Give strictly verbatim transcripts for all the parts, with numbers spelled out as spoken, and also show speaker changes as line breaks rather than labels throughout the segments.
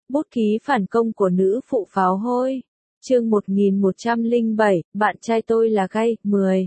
Bút ký phản công của nữ phụ pháo hôi. Chương một nghìn một trăm lẻ bảy, bạn trai tôi là gay, mười.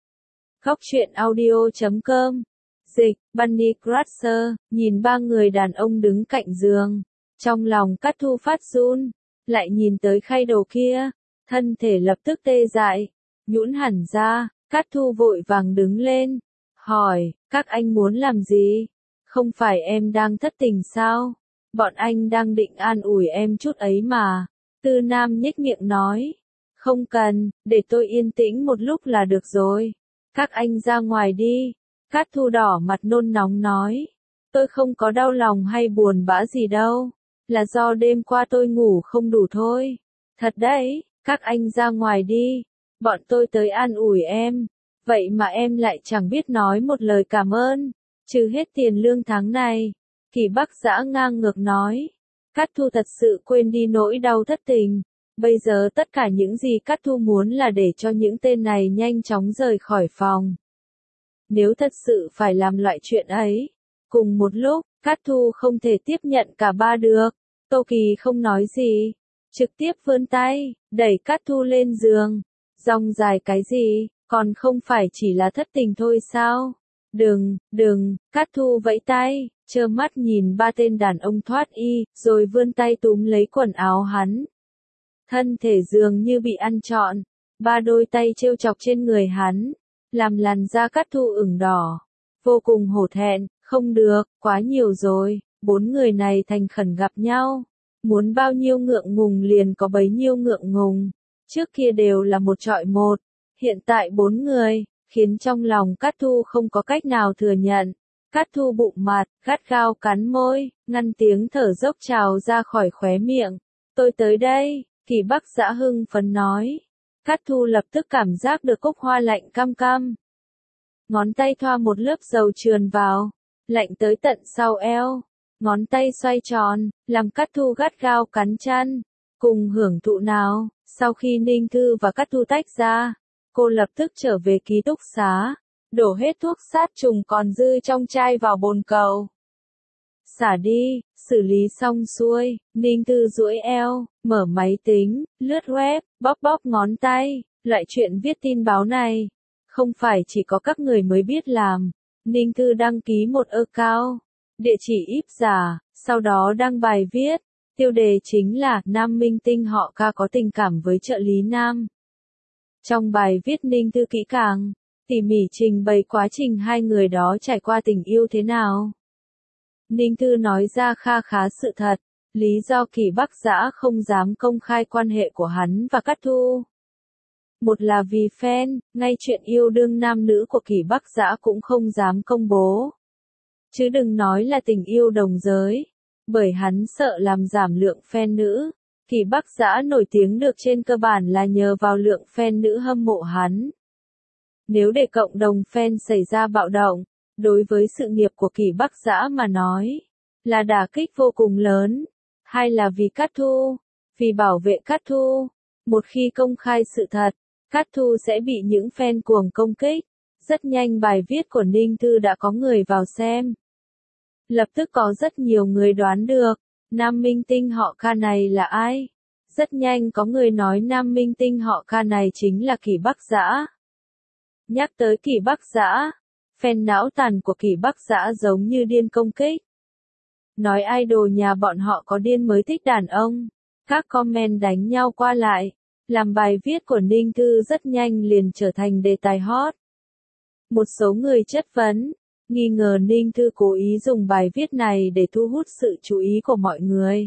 Góc truyện audio chấm com. Dịch, Bunny Crusher, nhìn ba người đàn ông đứng cạnh giường. Trong lòng Cát Thu phát run, lại nhìn tới khay đầu kia, thân thể lập tức tê dại, nhũn hẳn ra. Cát Thu vội vàng đứng lên, hỏi, các anh muốn làm gì? Không phải em đang thất tình sao? Bọn anh đang định an ủi em chút ấy mà. Tư Nam nhếch miệng nói, không cần, để tôi yên tĩnh một lúc là được rồi. Các anh ra ngoài đi. Cát Thu đỏ mặt nôn nóng nói, tôi không có đau lòng hay buồn bã gì đâu, là do đêm qua tôi ngủ không đủ thôi. Thật đấy, các anh ra ngoài đi, bọn tôi tới an ủi em. Vậy mà em lại chẳng biết nói một lời cảm ơn, trừ hết tiền lương tháng này. Kỳ Bắc Dã ngang ngược nói. Cát Thu thật sự quên đi nỗi đau thất tình. Bây giờ tất cả những gì Cát Thu muốn là để cho những tên này nhanh chóng rời khỏi phòng. Nếu thật sự phải làm loại chuyện ấy, cùng một lúc, Cát Thu không thể tiếp nhận cả ba được. Tô Kỳ không nói gì, trực tiếp vươn tay, đẩy Cát Thu lên giường. Rong dài cái gì, còn không phải chỉ là thất tình thôi sao? Đừng, đừng, Cát Thu vẫy tay, trơ mắt nhìn ba tên đàn ông thoát y, rồi vươn tay túm lấy quần áo hắn. Thân thể dường như bị ăn trọn, ba đôi tay trêu chọc trên người hắn, làm làn da Cát Thu ửng đỏ. Vô cùng hổ thẹn, không được, quá nhiều rồi, bốn người này thành khẩn gặp nhau. Muốn bao nhiêu ngượng ngùng liền có bấy nhiêu ngượng ngùng. Trước kia đều là một trọi một, hiện tại bốn người, khiến trong lòng Cát Thu không có cách nào thừa nhận. Cát Thu bụng mặt, gắt gao cắn môi, ngăn tiếng thở dốc trào ra khỏi khóe miệng. Tôi tới đây, Kỳ Bắc Dã hưng phấn nói. Cát Thu lập tức cảm giác được cốc hoa lạnh căm căm. Ngón tay thoa một lớp dầu trườn vào, lạnh tới tận sau eo. Ngón tay xoay tròn, làm Cát Thu gắt gao cắn chân. Cùng hưởng thụ nào, sau khi Ninh Thư và Cát Thu tách ra, cô lập tức trở về ký túc xá, đổ hết thuốc sát trùng còn dư trong chai vào bồn cầu. Xả đi, xử lý xong xuôi, Ninh Thư duỗi eo, mở máy tính, lướt web, bóp bóp ngón tay. Loại chuyện viết tin báo này, không phải chỉ có các người mới biết làm. Ninh Thư đăng ký một account, địa chỉ íp giả, sau đó đăng bài viết. Tiêu đề chính là nam minh tinh họ Ca có tình cảm với trợ lý nam. Trong bài viết Ninh Thư kỹ càng, tỉ mỉ trình bày quá trình hai người đó trải qua tình yêu thế nào. Ninh Thư nói ra kha khá sự thật, lý do Kỳ Bắc Dã không dám công khai quan hệ của hắn và Cát Thu. Một là vì fan, ngay chuyện yêu đương nam nữ của Kỳ Bắc Dã cũng không dám công bố. Chứ đừng nói là tình yêu đồng giới. Bởi hắn sợ làm giảm lượng fan nữ. Kỳ Bắc Dã nổi tiếng được trên cơ bản là nhờ vào lượng fan nữ hâm mộ hắn. Nếu để cộng đồng fan xảy ra bạo động, đối với sự nghiệp của Kỳ Bắc Dã mà nói, là đả kích vô cùng lớn. Hay là vì Cát Thu, vì bảo vệ Cát Thu. Một khi công khai sự thật, Cát Thu sẽ bị những fan cuồng công kích. Rất nhanh bài viết của Ninh Thư đã có người vào xem. Lập tức có rất nhiều người đoán được, nam minh tinh họ Ca này là ai. Rất nhanh có người nói nam minh tinh họ Ca này chính là Kỳ Bắc Dã. Nhắc tới Kỳ Bắc Dã, fan não tàn của Kỳ Bắc Dã giống như điên công kích. Nói idol nhà bọn họ có điên mới thích đàn ông. Các comment đánh nhau qua lại, làm bài viết của Ninh Thư rất nhanh liền trở thành đề tài hot. Một số người chất vấn, nghi ngờ Ninh Thư cố ý dùng bài viết này để thu hút sự chú ý của mọi người.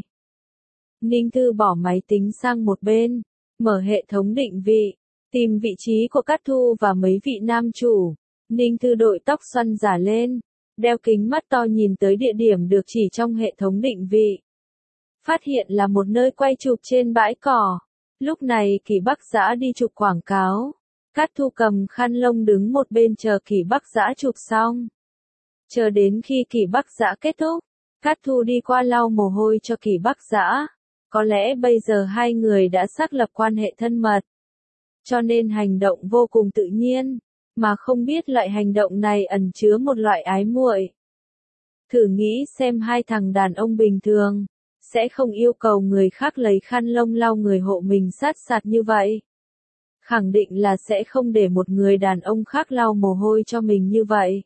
Ninh Thư bỏ máy tính sang một bên, mở hệ thống định vị, tìm vị trí của Cát Thu và mấy vị nam chủ. Ninh Thư đội tóc xoăn giả lên, đeo kính mắt to nhìn tới địa điểm được chỉ trong hệ thống định vị. Phát hiện là một nơi quay chụp trên bãi cỏ. Lúc này Kỳ Bắc Dã đi chụp quảng cáo. Cát Thu cầm khăn lông đứng một bên chờ Kỳ Bắc Dã chụp xong. Chờ đến khi Kỳ Bắc Dã kết thúc, Cát Thu đi qua lau mồ hôi cho Kỳ Bắc Dã. Có lẽ bây giờ hai người đã xác lập quan hệ thân mật. Cho nên hành động vô cùng tự nhiên, mà không biết loại hành động này ẩn chứa một loại ái muội. Thử nghĩ xem hai thằng đàn ông bình thường, sẽ không yêu cầu người khác lấy khăn lông lau người hộ mình sát sạt như vậy. Khẳng định là sẽ không để một người đàn ông khác lau mồ hôi cho mình như vậy.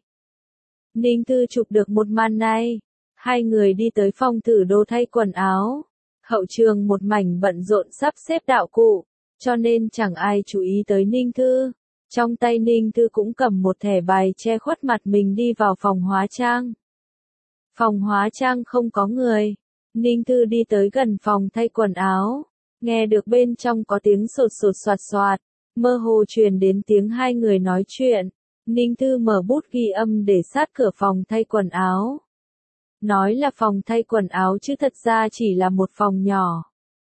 Ninh Thư chụp được một màn này. Hai người đi tới phòng thử đồ thay quần áo. Hậu trường một mảnh bận rộn sắp xếp đạo cụ, cho nên chẳng ai chú ý tới Ninh Thư. Trong tay Ninh Thư cũng cầm một thẻ bài che khuất mặt mình đi vào phòng hóa trang. Phòng hóa trang không có người. Ninh Thư đi tới gần phòng thay quần áo. Nghe được bên trong có tiếng sột sột soạt soạt. Mơ hồ truyền đến tiếng hai người nói chuyện. Ninh Thư mở bút ghi âm để sát cửa phòng thay quần áo. Nói là phòng thay quần áo chứ thật ra chỉ là một phòng nhỏ.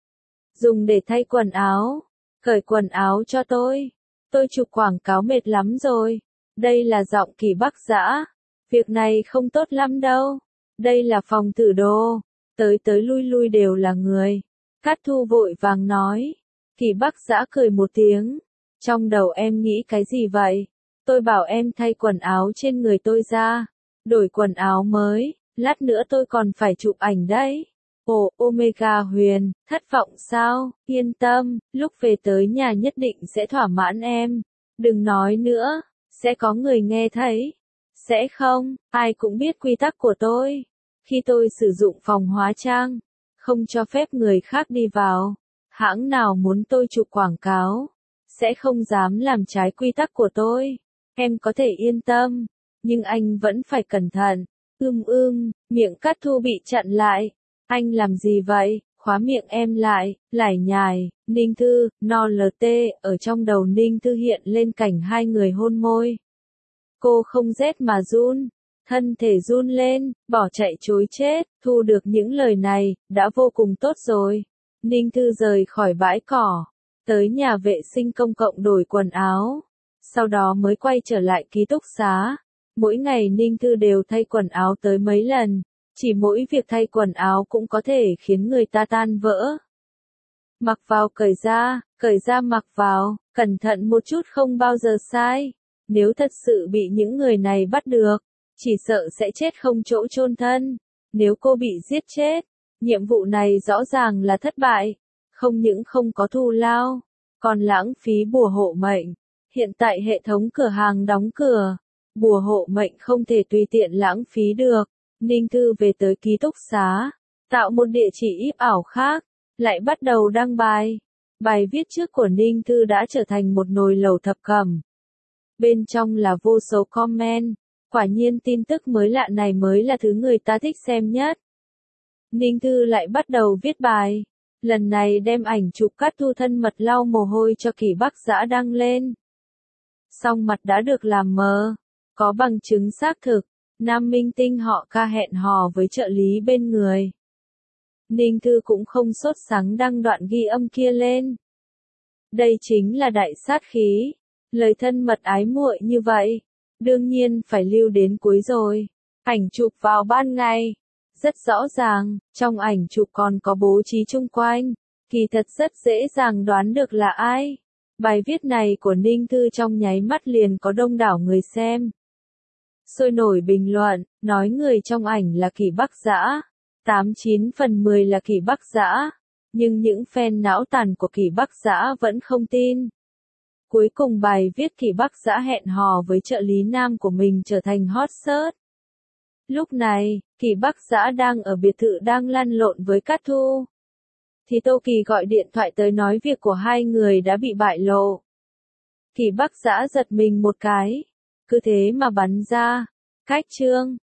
Dùng để thay quần áo. Cởi quần áo cho tôi. Tôi chụp quảng cáo mệt lắm rồi. Đây là giọng Kỳ Bắc Dã. Việc này không tốt lắm đâu. Đây là phòng thử đồ. Tới tới lui lui đều là người. Cát Thu vội vàng nói. Kỳ Bắc Dã cười một tiếng. Trong đầu em nghĩ cái gì vậy? Tôi bảo em thay quần áo trên người tôi ra. Đổi quần áo mới. Lát nữa tôi còn phải chụp ảnh đấy. Ồ, Omega Huyền, thất vọng sao? Yên tâm, lúc về tới nhà nhất định sẽ thỏa mãn em. Đừng nói nữa, sẽ có người nghe thấy. Sẽ không, ai cũng biết quy tắc của tôi. Khi tôi sử dụng phòng hóa trang, không cho phép người khác đi vào. Hãng nào muốn tôi chụp quảng cáo, sẽ không dám làm trái quy tắc của tôi. Em có thể yên tâm, nhưng anh vẫn phải cẩn thận. Ưm ưm, miệng Cát Thu bị chặn lại. Anh làm gì vậy? Khóa miệng em lại, lải nhải. Ninh Thư, no lt, ở trong đầu Ninh Thư hiện lên cảnh hai người hôn môi. Cô không rét mà run, thân thể run lên, bỏ chạy chối chết. Thu được những lời này, đã vô cùng tốt rồi. Ninh Thư rời khỏi bãi cỏ, tới nhà vệ sinh công cộng đổi quần áo. Sau đó mới quay trở lại ký túc xá. Mỗi ngày Ninh Thư đều thay quần áo tới mấy lần, chỉ mỗi việc thay quần áo cũng có thể khiến người ta tan vỡ. Mặc vào cởi ra, cởi ra mặc vào, cẩn thận một chút không bao giờ sai. Nếu thật sự bị những người này bắt được, chỉ sợ sẽ chết không chỗ chôn thân. Nếu cô bị giết chết, nhiệm vụ này rõ ràng là thất bại. Không những không có thù lao, còn lãng phí bùa hộ mệnh. Hiện tại hệ thống cửa hàng đóng cửa. Bùa hộ mệnh không thể tùy tiện lãng phí được. Ninh Thư về tới ký túc xá, tạo một địa chỉ íp ảo khác, lại bắt đầu đăng bài. Bài viết trước của Ninh Thư đã trở thành một nồi lẩu thập cẩm. Bên trong là vô số comment, quả nhiên tin tức mới lạ này mới là thứ người ta thích xem nhất. Ninh Thư lại bắt đầu viết bài, lần này đem ảnh chụp Cát Thu thân mật lau mồ hôi cho Kỳ Bắc Dã đăng lên. Song mặt đã được làm mờ. Có bằng chứng xác thực, nam minh tinh họ Ca hẹn hò với trợ lý bên người. Ninh Thư cũng không sốt sắng đăng đoạn ghi âm kia lên. Đây chính là đại sát khí, lời thân mật ái muội như vậy, đương nhiên phải lưu đến cuối rồi. Ảnh chụp vào ban ngày, rất rõ ràng, trong ảnh chụp còn có bố trí chung quanh, kỳ thật rất dễ dàng đoán được là ai. Bài viết này của Ninh Thư trong nháy mắt liền có đông đảo người xem. Sôi nổi bình luận, nói người trong ảnh là Kỳ Bắc Dã. tám chín phần mười là Kỳ Bắc Dã. Nhưng những fan não tàn của Kỳ Bắc Dã vẫn không tin. Cuối cùng bài viết Kỳ Bắc Dã hẹn hò với trợ lý nam của mình trở thành hot search. Lúc này, Kỳ Bắc Dã đang ở biệt thự đang lăn lộn với Cát Thu. Thì Tô Kỳ gọi điện thoại tới nói việc của hai người đã bị bại lộ. Kỳ Bắc Dã giật mình một cái. Cứ thế mà bắn ra. Cách chương.